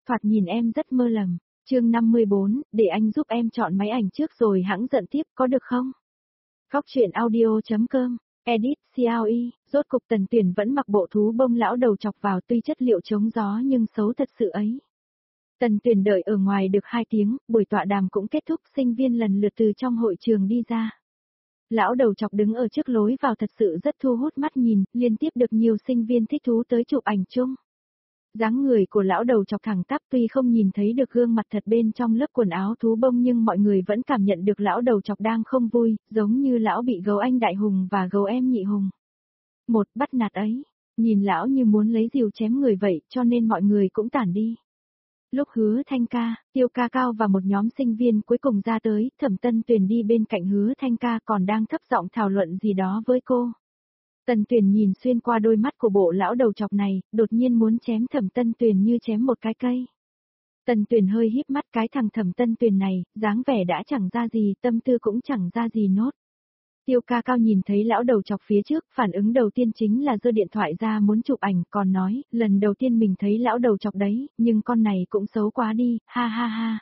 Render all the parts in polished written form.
Thoạt nhìn em rất mơ lầm. Chương 54, để anh giúp em chọn máy ảnh trước rồi hẵng giận tiếp, có được không? Góc truyện audio.com, edit CLE, rốt cục Tần Tuyển vẫn mặc bộ thú bông lão đầu chọc vào tuy chất liệu chống gió nhưng xấu thật sự ấy. Tần Tuyển đợi ở ngoài được 2 tiếng, buổi tọa đàm cũng kết thúc, sinh viên lần lượt từ trong hội trường đi ra. Lão đầu chọc đứng ở trước lối vào thật sự rất thu hút mắt nhìn, liên tiếp được nhiều sinh viên thích thú tới chụp ảnh chung. Dáng người của lão đầu chọc thẳng tắp tuy không nhìn thấy được gương mặt thật bên trong lớp quần áo thú bông nhưng mọi người vẫn cảm nhận được lão đầu chọc đang không vui, giống như lão bị gấu anh đại hùng và gấu em nhị hùng. Một bắt nạt ấy, nhìn lão như muốn lấy rìu chém người vậy cho nên mọi người cũng tản đi. Lúc Hứa Thanh Ca, Tiêu Ca Cao và một nhóm sinh viên cuối cùng ra tới, Thẩm Tân Tuyền đi bên cạnh Hứa Thanh Ca còn đang thấp giọng thảo luận gì đó với cô. Tần Tuyền nhìn xuyên qua đôi mắt của bộ lão đầu chọc này, đột nhiên muốn chém Thẩm Tân Tuyền như chém một cái cây. Tần Tuyền hơi híp mắt, cái thằng Thẩm Tân Tuyền này, dáng vẻ đã chẳng ra gì, tâm tư cũng chẳng ra gì nốt. Tiêu Ca Cao nhìn thấy lão đầu chọc phía trước, phản ứng đầu tiên chính là giơ điện thoại ra muốn chụp ảnh, còn nói, lần đầu tiên mình thấy lão đầu chọc đấy, nhưng con này cũng xấu quá đi, ha ha ha.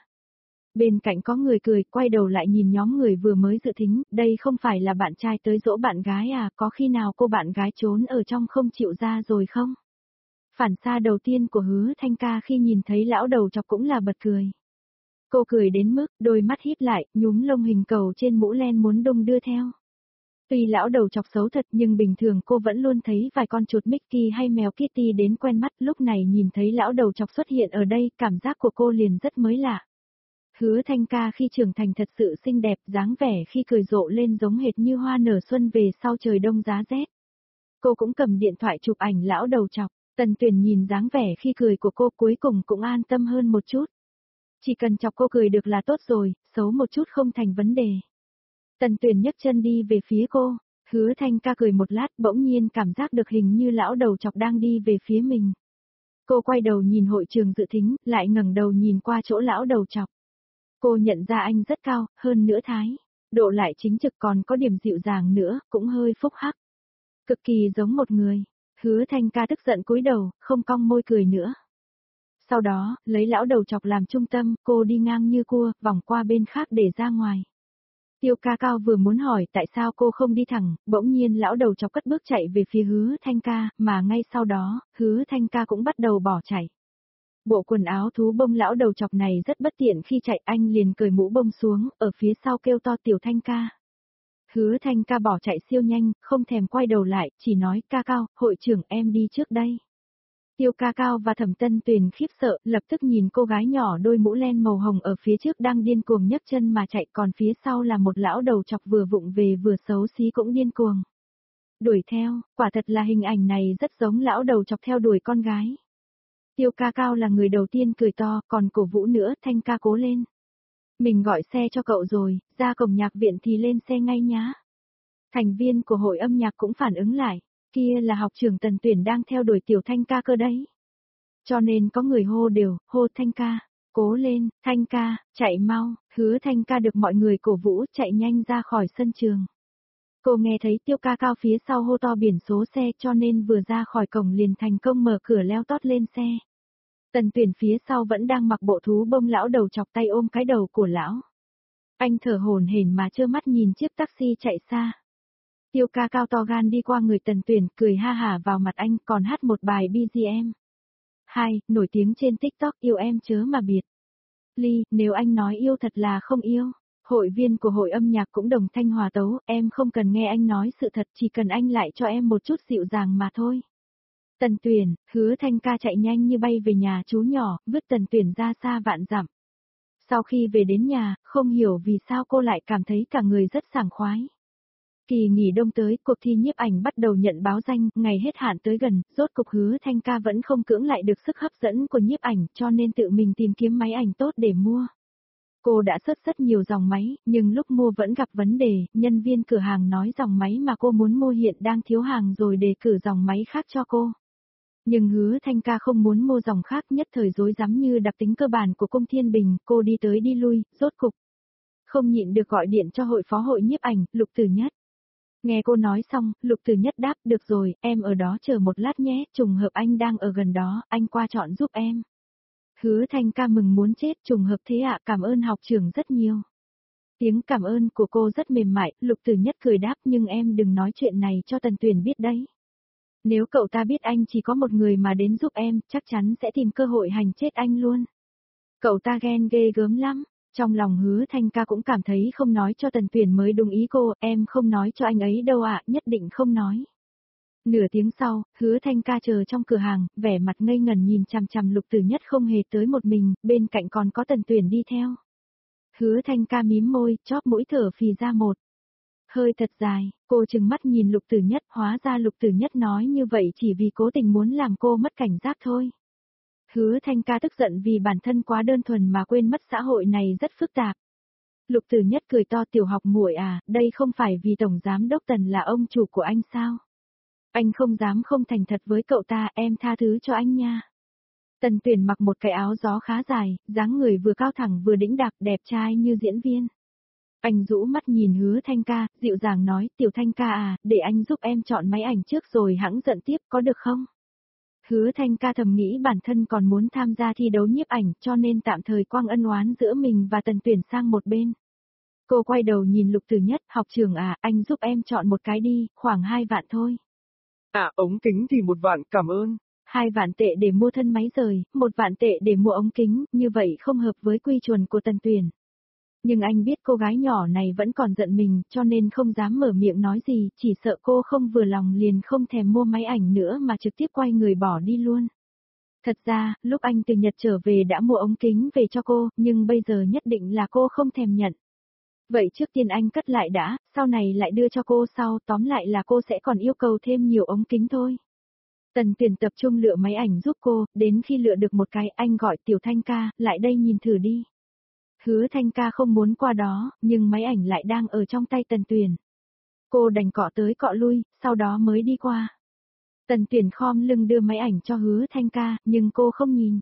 Bên cạnh có người cười, quay đầu lại nhìn nhóm người vừa mới dự thính, đây không phải là bạn trai tới dỗ bạn gái à, có khi nào cô bạn gái trốn ở trong không chịu ra rồi không? Phản xạ đầu tiên của Hứa Thanh Ca khi nhìn thấy lão đầu chọc cũng là bật cười. Cô cười đến mức, đôi mắt híp lại, nhúm lông hình cầu trên mũ len muốn đung đưa theo. Tuy lão đầu chọc xấu thật nhưng bình thường cô vẫn luôn thấy vài con chuột Mickey hay mèo Kitty đến quen mắt, lúc này nhìn thấy lão đầu chọc xuất hiện ở đây, cảm giác của cô liền rất mới lạ. Hứa Thanh Ca khi trưởng thành thật sự xinh đẹp, dáng vẻ khi cười rộ lên giống hệt như hoa nở xuân về sau trời đông giá rét. Cô cũng cầm điện thoại chụp ảnh lão đầu chọc, Tần Tuyển nhìn dáng vẻ khi cười của cô cuối cùng cũng an tâm hơn một chút. Chỉ cần chọc cô cười được là tốt rồi, xấu một chút không thành vấn đề. Tần Tuyển nhấc chân đi về phía cô, Hứa Thanh Ca cười một lát bỗng nhiên cảm giác được hình như lão đầu chọc đang đi về phía mình. Cô quay đầu nhìn hội trường dự thính, lại ngẩng đầu nhìn qua chỗ lão đầu chọc. Cô nhận ra anh rất cao, hơn nữa thái độ lại chính trực còn có điểm dịu dàng nữa, cũng hơi phúc hắc. Cực kỳ giống một người. Hứa Thanh Ca tức giận cúi đầu, không cong môi cười nữa. Sau đó, lấy lão đầu chọc làm trung tâm, cô đi ngang như cua, vòng qua bên khác để ra ngoài. Tiêu Ca Cao vừa muốn hỏi tại sao cô không đi thẳng, bỗng nhiên lão đầu chọc cất bước chạy về phía Hứa Thanh Ca, mà ngay sau đó, Hứa Thanh Ca cũng bắt đầu bỏ chạy. Bộ quần áo thú bông lão đầu chọc này rất bất tiện khi chạy, anh liền cởi mũ bông xuống, ở phía sau kêu to Tiểu Thanh Ca. Hứa Thanh Ca bỏ chạy siêu nhanh, không thèm quay đầu lại, chỉ nói Ca Cao, hội trưởng em đi trước đây. Tiêu Ca Cao và Thẩm Tân Tuyền khiếp sợ, lập tức nhìn cô gái nhỏ đôi mũ len màu hồng ở phía trước đang điên cuồng nhấc chân mà chạy, còn phía sau là một lão đầu chọc vừa vụng về vừa xấu xí cũng điên cuồng. Đuổi theo, quả thật là hình ảnh này rất giống lão đầu chọc theo đuổi con gái. Tiêu Ca Cao là người đầu tiên cười to, còn cổ vũ nữa, Thanh Ca cố lên. Mình gọi xe cho cậu rồi, ra cổng nhạc viện thì lên xe ngay nhá. Thành viên của hội âm nhạc cũng phản ứng lại, kia là học trưởng Tần Tuyển đang theo đuổi Tiểu Thanh Ca cơ đấy. Cho nên có người hô đều, hô Thanh Ca, cố lên, Thanh Ca, chạy mau, Hứa Thanh Ca được mọi người cổ vũ chạy nhanh ra khỏi sân trường. Cô nghe thấy Tiêu Ca Cao phía sau hô to biển số xe cho nên vừa ra khỏi cổng liền thành công mở cửa leo tót lên xe. Tần Tuyển phía sau vẫn đang mặc bộ thú bông lão đầu chọc tay ôm cái đầu của lão. Anh thở hổn hển mà trơ mắt nhìn chiếc taxi chạy xa. Tiêu Ca Cao to gan đi qua người Tần Tuyển cười ha hả vào mặt anh còn hát một bài BGM. 2, nổi tiếng trên TikTok yêu em chớ mà biệt. Ly, nếu anh nói yêu thật là không yêu. Hội viên của hội âm nhạc cũng đồng thanh hòa tấu, em không cần nghe anh nói sự thật chỉ cần anh lại cho em một chút dịu dàng mà thôi. Tần Tuyển, Hứa Thanh Ca chạy nhanh như bay về nhà chú nhỏ, vứt Tần Tuyển ra xa vạn dặm. Sau khi về đến nhà, không hiểu vì sao cô lại cảm thấy cả người rất sảng khoái. Kỳ nghỉ đông tới, cuộc thi nhiếp ảnh bắt đầu nhận báo danh, ngày hết hạn tới gần, rốt cục Hứa Thanh Ca vẫn không cưỡng lại được sức hấp dẫn của nhiếp ảnh cho nên tự mình tìm kiếm máy ảnh tốt để mua. Cô đã search rất nhiều dòng máy, nhưng lúc mua vẫn gặp vấn đề, nhân viên cửa hàng nói dòng máy mà cô muốn mua hiện đang thiếu hàng rồi đề cử dòng máy khác cho cô. Nhưng Hứa Thanh Ca không muốn mua dòng khác nhất thời rối rắm như đặc tính cơ bản của cung Thiên Bình, cô đi tới đi lui, rốt cục. Không nhịn được gọi điện cho hội phó hội nhiếp ảnh, Lục Tử Nhất. Nghe cô nói xong, Lục Tử Nhất đáp, được rồi, em ở đó chờ một lát nhé, trùng hợp anh đang ở gần đó, anh qua chọn giúp em. Hứa Thanh ca mừng muốn chết, trùng hợp thế ạ, cảm ơn học trưởng rất nhiều. Tiếng cảm ơn của cô rất mềm mại, Lục Tử Nhất cười đáp, nhưng em đừng nói chuyện này cho Tần Tuyển biết đấy. Nếu cậu ta biết anh chỉ có một người mà đến giúp em, chắc chắn sẽ tìm cơ hội hành chết anh luôn. Cậu ta ghen ghê gớm lắm. Trong lòng Hứa Thanh ca cũng cảm thấy không nói cho Tần Tuyển mới đúng ý cô, em không nói cho anh ấy đâu ạ, nhất định không nói. Nửa tiếng sau, Hứa Thanh ca chờ trong cửa hàng, vẻ mặt ngây ngẩn nhìn chằm chằm Lục Tử Nhất không hề tới một mình, bên cạnh còn có Tần Tuyển đi theo. Hứa Thanh ca mím môi, chóp mũi thở phì ra một hơi thật dài, cô trừng mắt nhìn Lục Tử Nhất, hóa ra Lục Tử Nhất nói như vậy chỉ vì cố tình muốn làm cô mất cảnh giác thôi. Hứa Thanh ca tức giận vì bản thân quá đơn thuần mà quên mất xã hội này rất phức tạp. Lục Tử Nhất cười to, tiểu học muội à, đây không phải vì Tổng Giám Đốc Tần là ông chủ của anh sao? Anh không dám không thành thật với cậu ta, em tha thứ cho anh nha. Tần Tuyển mặc một cái áo gió khá dài, dáng người vừa cao thẳng vừa đĩnh đạc, đẹp trai như diễn viên. Anh rũ mắt nhìn Hứa Thanh ca, dịu dàng nói, tiểu Thanh ca à, để anh giúp em chọn máy ảnh trước rồi hẵng giận tiếp, có được không? Hứa Thanh ca thầm nghĩ bản thân còn muốn tham gia thi đấu nhiếp ảnh, cho nên tạm thời quăng ân oán giữa mình và Tần Tuyển sang một bên. Cô quay đầu nhìn Lục Tử Nhất, học trưởng à, anh giúp em chọn một cái đi, khoảng 2 vạn thôi. À, ống kính thì 1 vạn, cảm ơn. 2 vạn tệ để mua thân máy rời, 1 vạn tệ để mua ống kính, như vậy không hợp với quy chuẩn của Tần Tuyển. Nhưng anh biết cô gái nhỏ này vẫn còn giận mình, cho nên không dám mở miệng nói gì, chỉ sợ cô không vừa lòng liền không thèm mua máy ảnh nữa mà trực tiếp quay người bỏ đi luôn. Thật ra, lúc anh từ Nhật trở về đã mua ống kính về cho cô, nhưng bây giờ nhất định là cô không thèm nhận. Vậy trước tiên anh cất lại đã, sau này lại đưa cho cô sau, tóm lại là cô sẽ còn yêu cầu thêm nhiều ống kính thôi. Tần Tuyển tập trung lựa máy ảnh giúp cô, đến khi lựa được một cái anh gọi Tiểu Thanh ca, lại đây nhìn thử đi. Hứa Thanh ca không muốn qua đó, nhưng máy ảnh lại đang ở trong tay Tần Tuyển. Cô đành cọ tới cọ lui, sau đó mới đi qua. Tần Tuyển khom lưng đưa máy ảnh cho Hứa Thanh ca, nhưng cô không nhìn.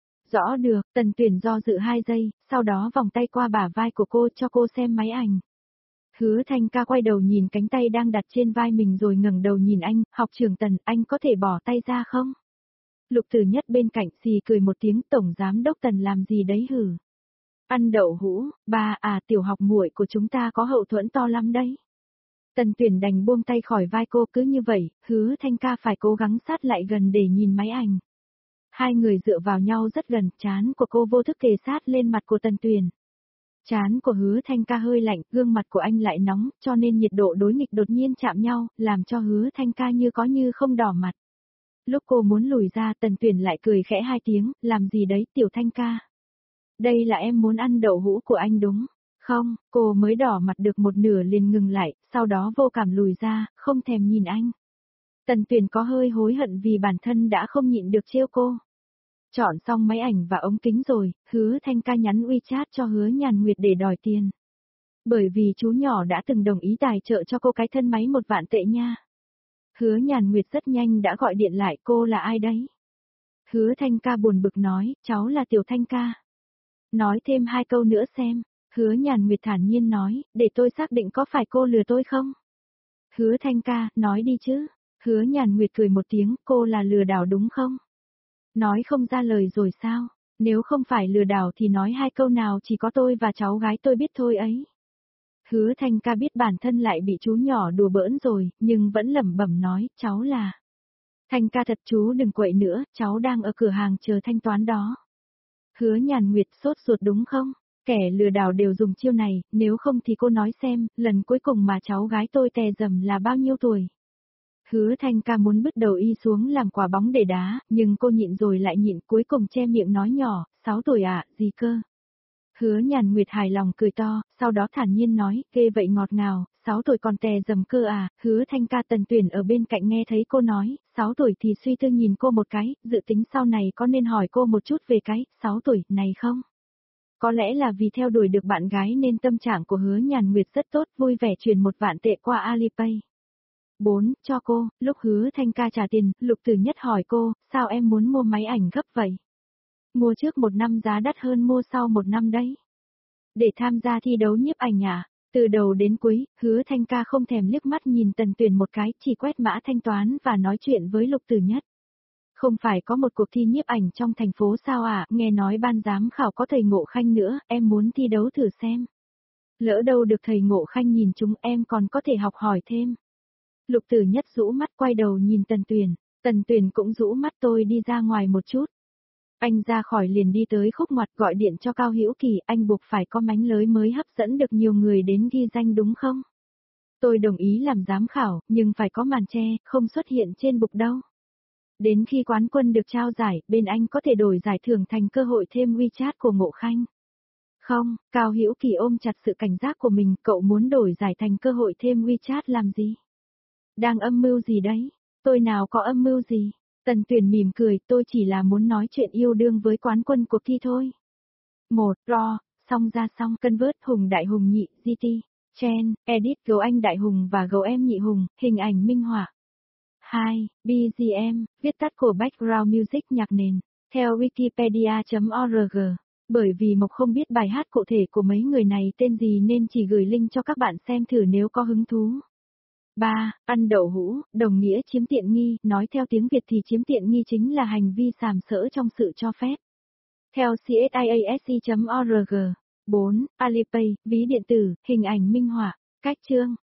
Rõ được, Tần Tuyển do dự 2 giây, sau đó vòng tay qua bả vai của cô cho cô xem máy ảnh. Hứa Thanh ca quay đầu nhìn cánh tay đang đặt trên vai mình rồi ngẩng đầu nhìn anh, học trưởng Tần, anh có thể bỏ tay ra không? Lục Tử Nhất bên cạnh xì cười một tiếng, Tổng Giám Đốc Tần làm gì đấy hử? Ăn đậu hũ, ba à, tiểu học muội của chúng ta có hậu thuẫn to lắm đấy. Tần Tuyển đành buông tay khỏi vai cô, cứ như vậy, Hứa Thanh ca phải cố gắng sát lại gần để nhìn máy ảnh. Hai người dựa vào nhau rất gần, trán của cô vô thức kề sát lên mặt của Tần Tuyển. Trán của Hứa Thanh ca hơi lạnh, gương mặt của anh lại nóng, cho nên nhiệt độ đối nghịch đột nhiên chạm nhau, làm cho Hứa Thanh ca như có như không đỏ mặt. Lúc cô muốn lùi ra, Tần Tuyển lại cười khẽ 2 tiếng, làm gì đấy Tiểu Thanh ca? Đây là em muốn ăn đậu hũ của anh đúng không? Cô mới đỏ mặt được một nửa liền ngừng lại, sau đó vô cảm lùi ra, không thèm nhìn anh. Tần Tuyển có hơi hối hận vì bản thân đã không nhịn được trêu cô. Chọn xong máy ảnh và ống kính rồi, Hứa Thanh ca nhắn WeChat cho Hứa Nhàn Nguyệt để đòi tiền. Bởi vì chú nhỏ đã từng đồng ý tài trợ cho cô cái thân máy 1 vạn tệ nha. Hứa Nhàn Nguyệt rất nhanh đã gọi điện lại, cô là ai đấy? Hứa Thanh ca buồn bực nói, cháu là Tiểu Thanh ca. Nói thêm 2 câu nữa xem. Hứa Nhàn Nguyệt thản nhiên nói, để tôi xác định có phải cô lừa tôi không? Hứa Thanh ca, nói đi chứ. Hứa Nhàn Nguyệt cười một tiếng, cô là lừa đảo đúng không? Nói không ra lời rồi sao? Nếu không phải lừa đảo thì nói 2 câu nào chỉ có tôi và cháu gái tôi biết thôi ấy. Hứa Thanh ca biết bản thân lại bị chú nhỏ đùa bỡn rồi, nhưng vẫn lẩm bẩm nói, cháu là. Thanh ca thật chú đừng quậy nữa, cháu đang ở cửa hàng chờ thanh toán đó. Hứa Nhàn Nguyệt sốt ruột đúng không? Kẻ lừa đảo đều dùng chiêu này, nếu không thì cô nói xem, lần cuối cùng mà cháu gái tôi tè dầm là bao nhiêu tuổi? Hứa Thanh ca muốn bứt đầu y xuống làm quả bóng để đá, nhưng cô nhịn rồi lại nhịn, cuối cùng che miệng nói nhỏ, 6 tuổi ạ, gì cơ? Hứa Nhàn Nguyệt hài lòng cười to, sau đó thản nhiên nói, ghê vậy ngọt ngào, 6 tuổi còn tè dầm cơ à? Hứa Thanh ca. Tần Tuyển ở bên cạnh nghe thấy cô nói, 6 tuổi thì suy tư nhìn cô một cái, dự tính sau này có nên hỏi cô một chút về cái 6 tuổi này không? Có lẽ là vì theo đuổi được bạn gái nên tâm trạng của Hứa Nhàn Nguyệt rất tốt, vui vẻ chuyển 1 vạn tệ qua Alipay. 4. Cho cô. Lúc Hứa Thanh ca trả tiền, Lục Tử Nhất hỏi cô, sao em muốn mua máy ảnh gấp vậy? Mua trước 1 năm giá đắt hơn mua sau 1 năm đấy. Để tham gia thi đấu nhiếp ảnh à? Từ đầu đến cuối, Hứa Thanh ca không thèm liếc mắt nhìn Tần Tuyển một cái, chỉ quét mã thanh toán và nói chuyện với Lục Tử Nhất. Không phải có một cuộc thi nhiếp ảnh trong thành phố sao à, nghe nói ban giám khảo có thầy Ngộ Khanh nữa, em muốn thi đấu thử xem. Lỡ đâu được thầy Ngộ Khanh nhìn chúng em còn có thể học hỏi thêm. Lục Tử Nhất rũ mắt quay đầu nhìn Tần Tuyền cũng rũ mắt tôi đi ra ngoài một chút. Anh ra khỏi liền đi tới khúc ngoặt gọi điện cho Cao Hữu Kỳ, anh buộc phải có mánh lới mới hấp dẫn được nhiều người đến ghi danh đúng không? Tôi đồng ý làm giám khảo, nhưng phải có màn che, không xuất hiện trên bục đâu. Đến khi quán quân được trao giải, bên anh có thể đổi giải thưởng thành cơ hội thêm WeChat của Ngộ Khanh. Không, Cao Hữu Kỳ ôm chặt sự cảnh giác của mình, cậu muốn đổi giải thành cơ hội thêm WeChat làm gì? Đang âm mưu gì đấy? Tôi nào có âm mưu gì? Tần Tuyền mỉm cười, tôi chỉ là muốn nói chuyện yêu đương với quán quân cuộc thi thôi. 1. Ro, xong ra xong, Convert Hùng Đại Hùng Nhị, GT, Chen, Edit gấu anh Đại Hùng và gấu em Nhị Hùng, hình ảnh minh họa. 2. BGM, viết tắt của Background Music nhạc nền, theo wikipedia.org. Bởi vì Mộc không biết bài hát cụ thể của mấy người này tên gì nên chỉ gửi link cho các bạn xem thử nếu có hứng thú. 3. Ăn đậu hũ, đồng nghĩa chiếm tiện nghi, nói theo tiếng Việt thì chiếm tiện nghi chính là hành vi sàm sỡ trong sự cho phép. Theo CSIASC.org. 4. Alipay, ví điện tử, hình ảnh minh họa, cách chương.